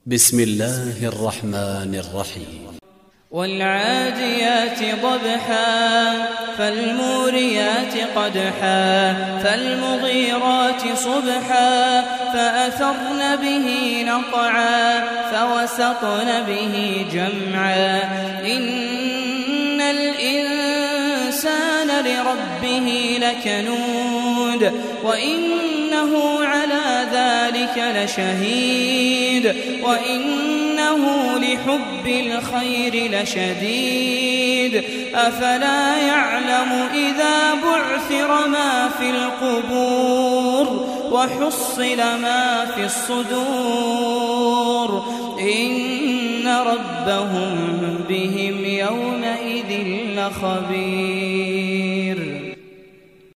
بسم الله الرحمن الرحيم والعاديات ضبحا فالموريات قدحا فالمغيرات صبحا فأثرن به نقعا فوسطن به جمعا إن الإنسان لربه لكنود وإنه على ذلك لشهيد وإنه لحب الخير لشديد أفلا يعلم إذا بعثر ما في القبور وحصل ما في الصدور إن ربهم بهم يومئذ لخبير.